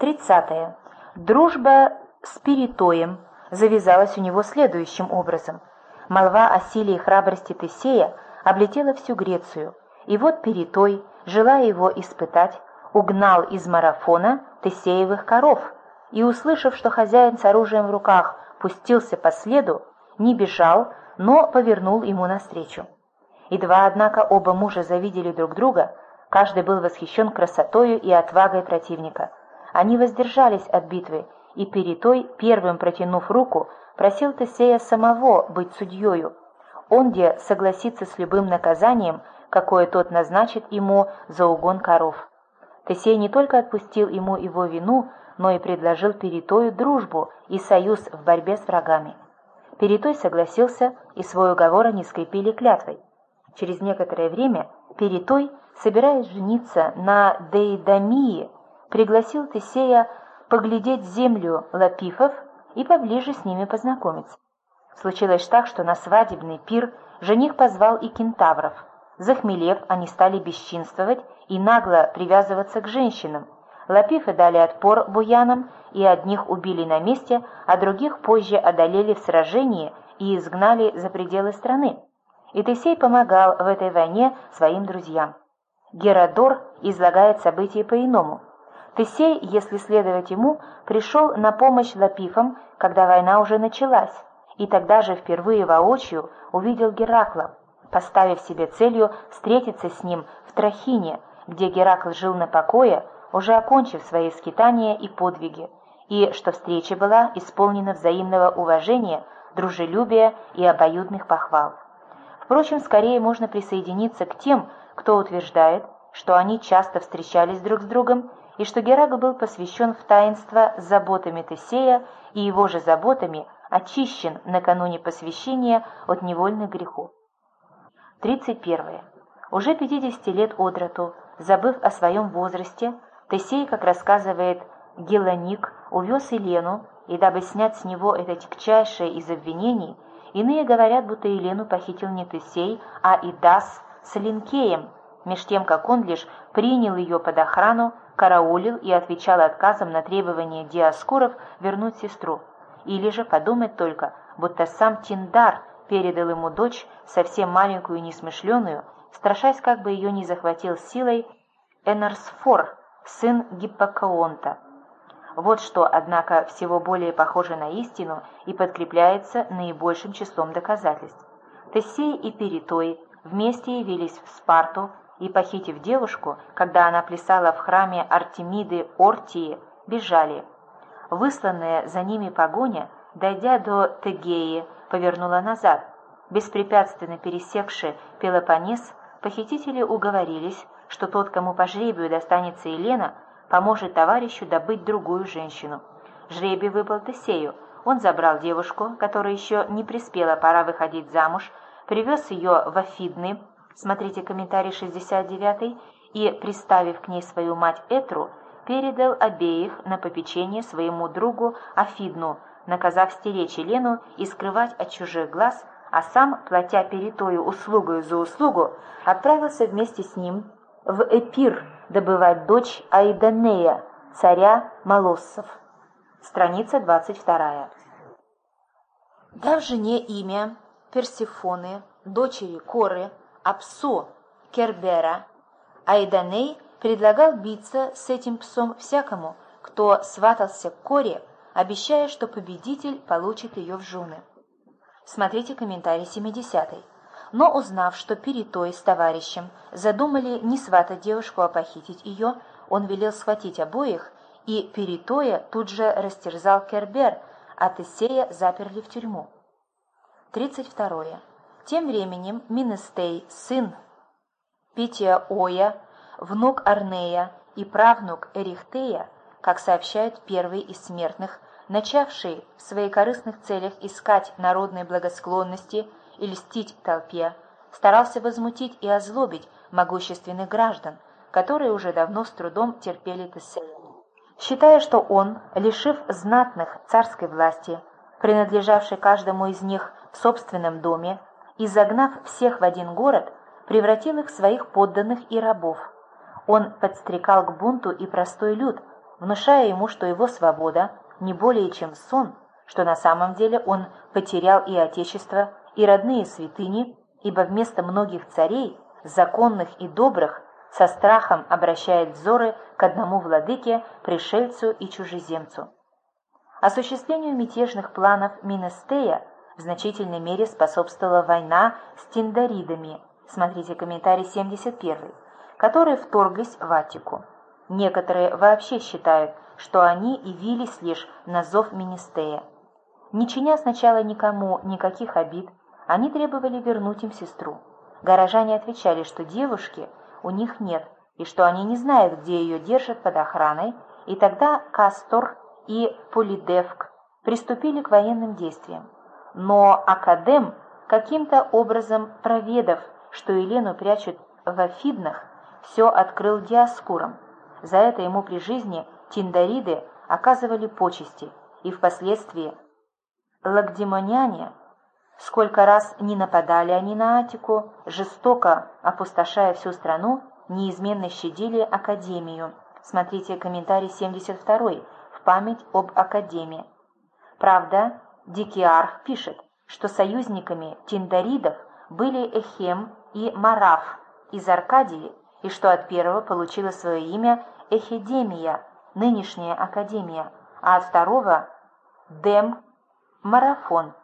30. Дружба с Перитоем завязалась у него следующим образом. Молва о силе и храбрости Тесея облетела всю Грецию, и вот Перитой, желая его испытать, угнал из Марафона Тесеевых коров, и, услышав, что хозяин с оружием в руках пустился по следу, не бежал, но повернул ему навстречу. Едва, однако, оба мужа завидели друг друга, каждый был восхищен красотою и отвагой противника. Они воздержались от битвы, и Перитой, первым протянув руку, просил Тесея самого быть судьею. Он где согласится с любым наказанием, какое тот назначит ему за угон коров. Тесей не только отпустил ему его вину, но и предложил Перитою дружбу и союз в борьбе с врагами. Перитой согласился, и свой уговор они скрепили клятвой. Через некоторое время Перитой, собираясь жениться на Деидамии, пригласил Тесея поглядеть землю лапифов и поближе с ними познакомиться. Случилось так, что на свадебный пир жених позвал и кентавров. Захмелев, они стали бесчинствовать и нагло привязываться к женщинам. Лапифы дали отпор буянам, и одних убили на месте, а других позже одолели в сражении и изгнали за пределы страны. И Тесей помогал в этой войне своим друзьям. Геродор излагает события по-иному. Тесей, если следовать ему, пришел на помощь лапифам, когда война уже началась, и тогда же впервые воочию увидел Геракла, поставив себе целью встретиться с ним в Трахине, где Геракл жил на покое, уже окончив свои скитания и подвиги, и что встреча была исполнена взаимного уважения, дружелюбия и обоюдных похвал. Впрочем, скорее можно присоединиться к тем, кто утверждает, что они часто встречались друг с другом, и что Геракл был посвящен в таинство заботами Тесея и его же заботами очищен накануне посвящения от невольных грехов. 31. Уже 50 лет от роду, забыв о своем возрасте, Тесей, как рассказывает Гелоник, увез Елену, и дабы снять с него это тягчайшее из обвинений, иные говорят, будто Елену похитил не Тесей, а Идас с Линкеем, меж тем, как он лишь принял ее под охрану, караулил и отвечал отказом на требование Диоскуров вернуть сестру. Или же подумать только, будто сам Тиндар передал ему дочь, совсем маленькую и несмышленую, страшась, как бы ее не захватил силой Энарсфор, сын Гиппокаонта. Вот что, однако, всего более похоже на истину и подкрепляется наибольшим числом доказательств. Тесей и Перитой вместе явились в Спарту и, похитив девушку, когда она плясала в храме Артемиды Ортии, бежали. Высланная за ними погоня, дойдя до Тегеи, повернула назад. Беспрепятственно пересекши Пелопоннес, похитители уговорились, что тот, кому по жребию достанется Елена, поможет товарищу добыть другую женщину. Жребий выпал Тесею. Он забрал девушку, которая еще не приспела пора выходить замуж, привез ее в Афидны, смотрите комментарий 69, и, приставив к ней свою мать Этру, передал обеих на попечение своему другу Афидну, наказав стеречь Елену и скрывать от чужих глаз, а сам, платя Перитою услугою за услугу, отправился вместе с ним в Эпир добывать дочь Аиданея, царя Молоссов. Страница 22. Дав жене имя Персифоны, дочери Коры, Апсо, Кербера, Аиданей предлагал биться с этим псом всякому, кто сватался к Коре, обещая, что победитель получит ее в жены. Смотрите комментарий 70. Но узнав, что Перитой с товарищем задумали не сватать девушку, а похитить ее, он велел схватить обоих, и Перитоя тут же растерзал Кербер, а Тесея заперли в тюрьму. 32. Тем временем Минестей, сын Питиаоя, внук Арнея и правнук Эрихтея, как сообщают первый из смертных, начавший в своекорыстных целях искать народной благосклонности и льстить толпе, старался возмутить и озлобить могущественных граждан, которые уже давно с трудом терпели Тесея. Считая, что он, лишив знатных царской власти, принадлежавшей каждому из них в собственном доме, и загнав всех в один город, превратил их в своих подданных и рабов. Он подстрекал к бунту и простой люд, внушая ему, что его свобода не более чем сон, что на самом деле он потерял и отечество, и родные святыни, ибо вместо многих царей, законных и добрых, со страхом обращает взоры к одному владыке, пришельцу и чужеземцу. Осуществлению мятежных планов Минестея в значительной мере способствовала война с тиндаридами, смотрите комментарий 71, которые вторглись в Аттику. Некоторые вообще считают, что они явились лишь на зов Минестея. Не чиня сначала никому никаких обид, они требовали вернуть им сестру. Горожане отвечали, что девушки у них нет, и что они не знают, где ее держат под охраной, и тогда Кастор и Полидевк приступили к военным действиям. Но Академ, каким-то образом проведав, что Елену прячут в Афиднах, все открыл Диоскурам. За это ему при жизни тиндариды оказывали почести, и впоследствии лагдемоняне, сколько раз не нападали они на Аттику, жестоко опустошая всю страну, неизменно щадили Академию. Смотрите комментарий 72 в память об Академии. Правда, Дикиарх пишет, что союзниками тиндаридов были Эхем и Мараф из Аркадии, и что от первого получила свое имя Эхедемия, нынешняя Академия, а от второго – Дем Марафон.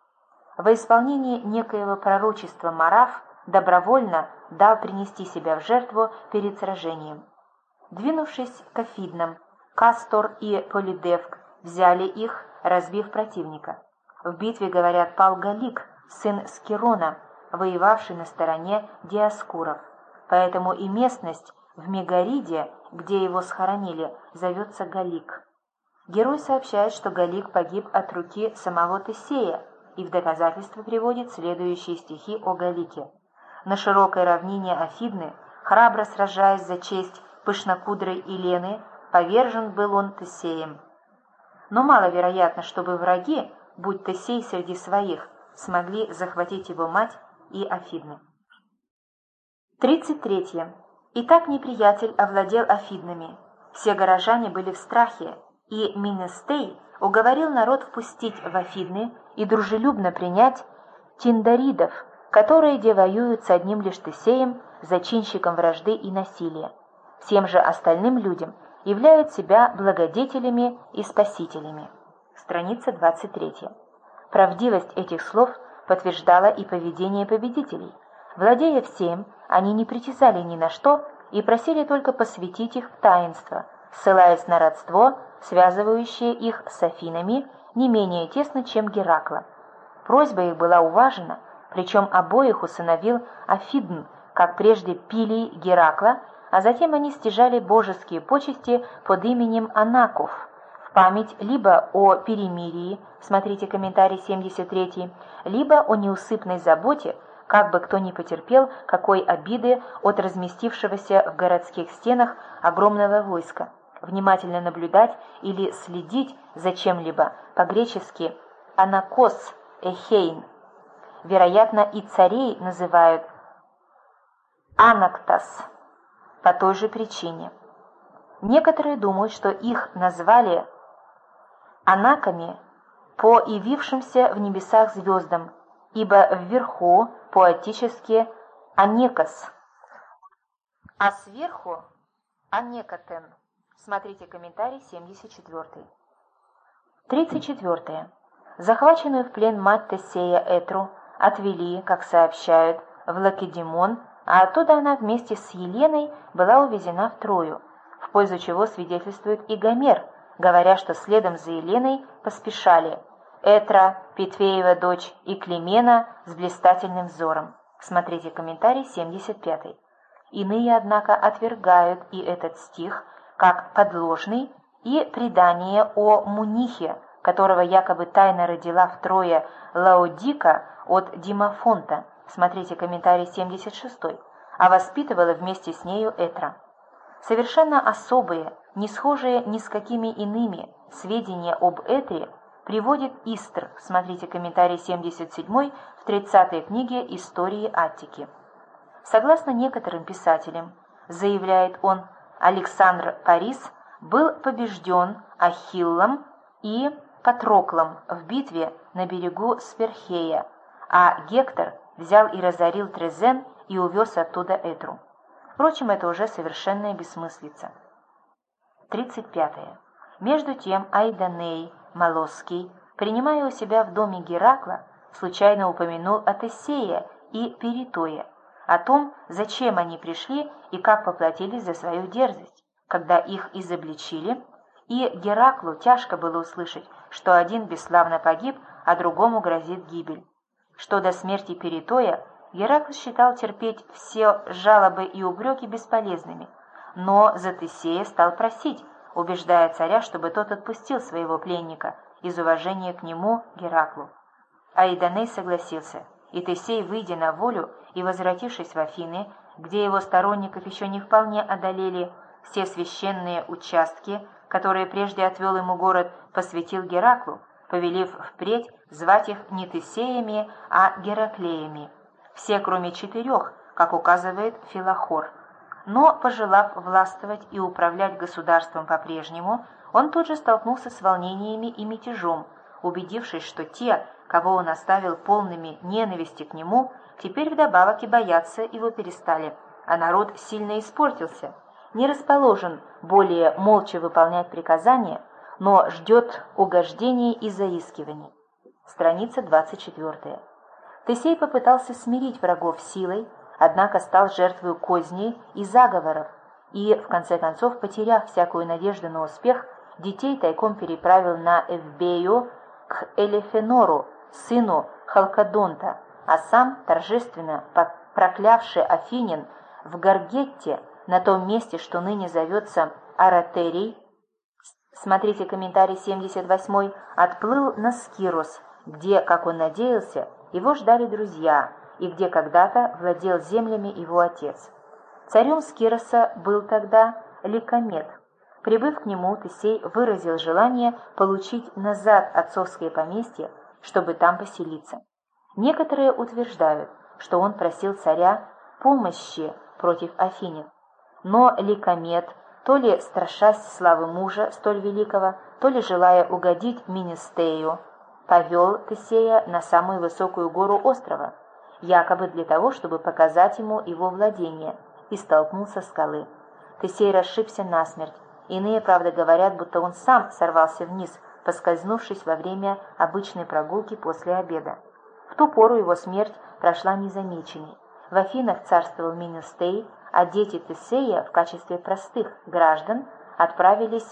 Во исполнении некоего пророчества Мараф добровольно дал принести себя в жертву перед сражением. Двинувшись к Афиднам, Кастор и Полидевк взяли их, разбив противника. В битве, говорят, пал Галик, сын Скирона, воевавший на стороне Диоскуров. Поэтому и местность в Мегариде, где его схоронили, зовется Галик. Герой сообщает, что Галик погиб от руки самого Тесея, и в доказательство приводит следующие стихи о Галике. На широкой равнине Афидны, храбро сражаясь за честь пышнокудрой Елены, повержен был он Тесеем. Но маловероятно, чтобы враги, будь Тесей среди своих, смогли захватить его мать и Афидны. 33. Итак, неприятель овладел Афиднами. Все горожане были в страхе, и Минестей уговорил народ впустить в Афидны и дружелюбно принять тиндаридов, которые де воюют с одним лишь Тесеем, зачинщиком вражды и насилия. Всем же остальным людям являют себя благодетелями и спасителями. Страница 23. Правдивость этих слов подтверждало и поведение победителей. Владея всем, они не притязали ни на что и просили только посвятить их в таинство, ссылаясь на родство, связывающее их с Афинами не менее тесно, чем Геракла. Просьба их была уважена, причем обоих усыновил Афидн, как прежде Пилий Геракла, а затем они стяжали божеские почести под именем Анаков, в память либо о перемирии, смотрите комментарий 73, либо о неусыпной заботе, как бы кто ни потерпел какой обиды от разместившегося в городских стенах огромного войска. Внимательно наблюдать или следить за чем-либо, по-гречески «анакос эхейн». Вероятно, и царей называют «анактас» по той же причине. Некоторые думают, что их назвали анаками по явившимся в небесах звездам, ибо вверху поэтически «анекос», а сверху «анекотен». Смотрите комментарий 74. 34. Захваченную в плен мать Тесея Этру отвели, как сообщают, в Лакедемон, а оттуда она вместе с Еленой была увезена в Трою, в пользу чего свидетельствует и Гомер, говоря, что следом за Еленой поспешали Этра, Петвеева дочь и Климена с блистательным взором. Смотрите комментарий 75. Иные, однако, отвергают и этот стих как подложный, и предание о Мунихе, которого якобы тайно родила в Трое Лаодика от Димофонта, смотрите комментарий 76, а воспитывала вместе с нею Этра. Совершенно особые, не схожие ни с какими иными сведения об Этре приводит Истр, смотрите комментарий 77 в 30-й книге «Истории Аттики». Согласно некоторым писателям, заявляет он, Александр Парис был побежден Ахиллом и Патроклом в битве на берегу Сперхея, а Гектор взял и разорил Трезен и увез оттуда Этру. Впрочем, это уже совершенная бессмыслица. 35. Между тем Айданей Молосский, принимая у себя в доме Геракла, случайно упомянул о Тесее и Перитое, о том, зачем они пришли и как поплатились за свою дерзость, когда их изобличили, и Гераклу тяжко было услышать, что один бесславно погиб, а другому грозит гибель. Что до смерти Перитоя, Геракл считал терпеть все жалобы и упреки бесполезными, но за Тесея стал просить, убеждая царя, чтобы тот отпустил своего пленника из уважения к нему, Гераклу. Айданей согласился, и Тесей, выйдя на волю и возвратившись в Афины, где его сторонников еще не вполне одолели все священные участки, которые прежде отвел ему город, посвятил Гераклу, повелев впредь звать их не Тесеями, а Гераклеями, все кроме 4, как указывает Филохор. Но, пожелав властвовать и управлять государством по-прежнему, он тут же столкнулся с волнениями и мятежом, убедившись, что те, кого он оставил полными ненависти к нему, теперь вдобавок и бояться его перестали, а народ сильно испортился, не расположен более молча выполнять приказания, но ждет угождений и заискиваний. Страница 24. Тесей попытался смирить врагов силой, однако стал жертвой козней и заговоров, и, в конце концов, потеряв всякую надежду на успех, детей тайком переправил на Эвбею к Элефенору, сыну Халкодонта, а сам, торжественно проклявший афинян в Гаргетте, на том месте, что ныне зовется Аратерий, смотрите комментарий 78, отплыл на Скирос, где, как он надеялся, его ждали друзья, и где когда-то владел землями его отец. Царем Скироса был тогда Ликомет. Прибыв к нему, Тесей выразил желание получить назад отцовское поместье, чтобы там поселиться. Некоторые утверждают, что он просил царя помощи против афинян, но Ликомет, то ли страшась славы мужа столь великого, то ли желая угодить Менестею, повел Тесея на самую высокую гору острова, якобы для того, чтобы показать ему его владение, и столкнул со скалы. Тесей расшибся насмерть. Иные, правда, говорят, будто он сам сорвался вниз, поскользнувшись во время обычной прогулки после обеда. В ту пору его смерть прошла незамеченной. В Афинах царствовал Менестей, а дети Тесея в качестве простых граждан отправились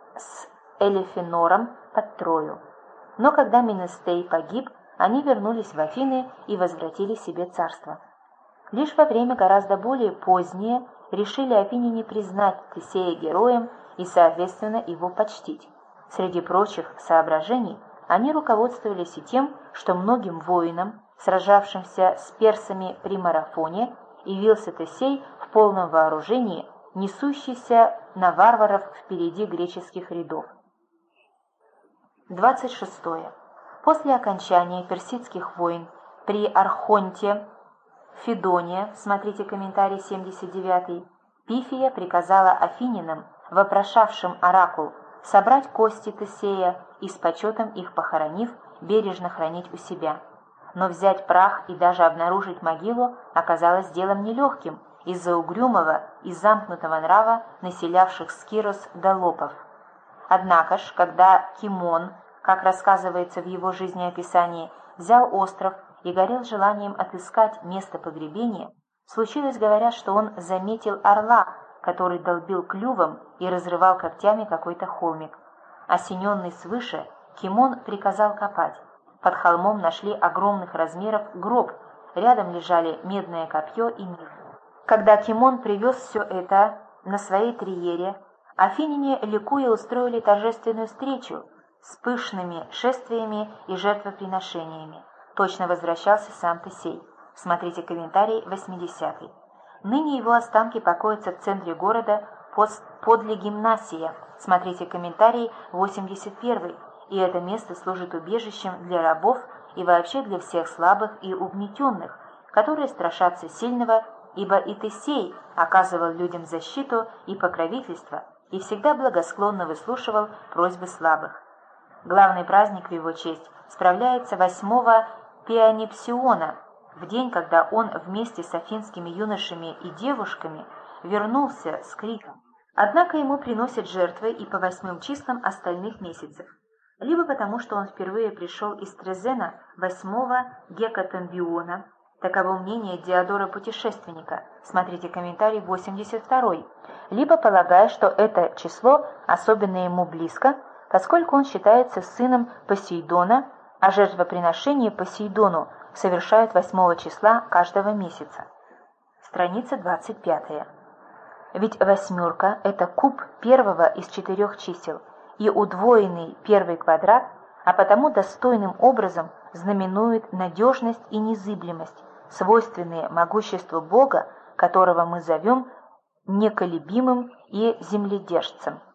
с Элефенором под Трою. Но когда Менестей погиб, они вернулись в Афины и возвратили себе царство. Лишь во время гораздо более позднее решили афиняне признать Тесея героем и, соответственно, его почтить. Среди прочих соображений они руководствовались и тем, что многим воинам, сражавшимся с персами при Марафоне, явился Тесей в полном вооружении, несущийся на варваров впереди греческих рядов. 26. После окончания персидских войн при Архонте, Федоне, смотрите комментарий 79, Пифия приказала афинянам, вопрошавшим оракул, собрать кости Тесея и с почетом их похоронив, бережно хранить у себя. Но взять прах и даже обнаружить могилу оказалось делом нелегким из-за угрюмого и замкнутого нрава населявших Скирос долопов. Однако ж, когда Кимон, как рассказывается в его жизнеописании, взял остров и горел желанием отыскать место погребения, случилось, говорят, что он заметил орла, который долбил клювом и разрывал когтями какой-то холмик. Осененный свыше, Кимон приказал копать. Под холмом нашли огромных размеров гроб, рядом лежали медное копье и меч. Когда Кимон привез все это на своей триере, афиняне ликуя устроили торжественную встречу с пышными шествиями и жертвоприношениями. Точно возвращался сам Тесей. Смотрите комментарий 80. Ныне его останки покоятся в центре города подле гимнасия. Смотрите комментарий 81. И это место служит убежищем для рабов и вообще для всех слабых и угнетенных, которые страшатся сильного, ибо и Тесей оказывал людям защиту и покровительство, и всегда благосклонно выслушивал просьбы слабых. Главный праздник в его честь справляется 8 Пианипсиона, в день, когда он вместе с афинскими юношами и девушками вернулся с криком. Однако ему приносят жертвы и по 8 числам остальных месяцев, либо потому, что он впервые пришел из Трезена 8 Гекатомбиона, таково мнение Диодора Путешественника, смотрите комментарий 82, либо полагая, что это число особенно ему близко, поскольку он считается сыном Посейдона, а жертвоприношение Посейдону совершают 8 числа каждого месяца. Страница 25. Ведь восьмерка – это куб первого из 4 чисел и удвоенный первый квадрат, а потому достойным образом знаменует надежность и незыблемость, свойственные могуществу Бога, которого мы зовем неколебимым и земледержцем.